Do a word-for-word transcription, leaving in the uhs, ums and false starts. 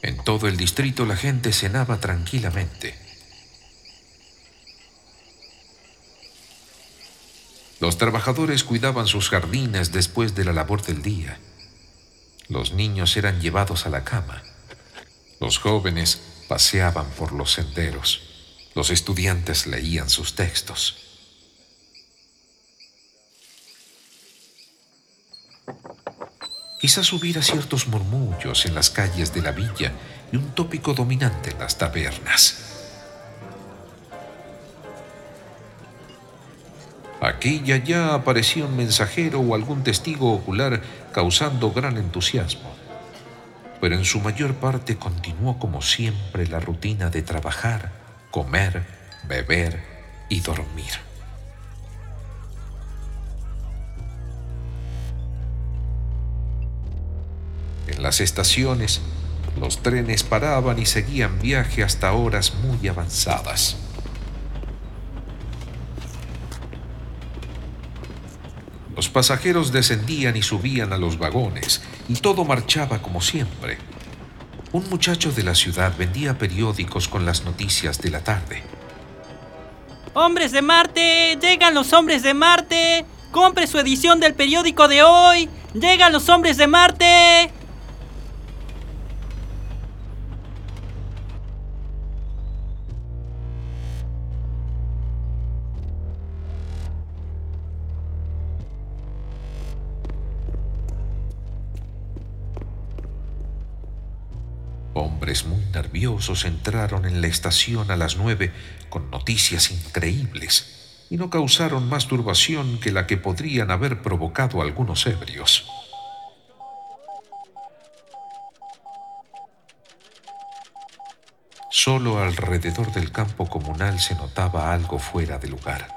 En todo el distrito la gente cenaba tranquilamente. Los trabajadores cuidaban sus jardines después de la labor del día. Los niños eran llevados a la cama. Los jóvenes paseaban por los senderos. Los estudiantes leían sus textos. Quizás hubiera ciertos murmullos en las calles de la villa y un tópico dominante en las tabernas. Aquí y allá aparecía un mensajero o algún testigo ocular causando gran entusiasmo, pero en su mayor parte continuó como siempre la rutina de trabajar, comer, beber y dormir. En las estaciones, los trenes paraban y seguían viaje hasta horas muy avanzadas. Los pasajeros descendían y subían a los vagones, y todo marchaba como siempre. Un muchacho de la ciudad vendía periódicos con las noticias de la tarde. ¡Hombres de Marte! ¡Llegan los hombres de Marte! ¡Compre su edición del periódico de hoy! ¡Llegan los hombres de Marte! Hombres muy nerviosos entraron en la estación a las nueve con noticias increíbles y no causaron más turbación que la que podrían haber provocado algunos ebrios. Solo alrededor del campo comunal se notaba algo fuera de lugar.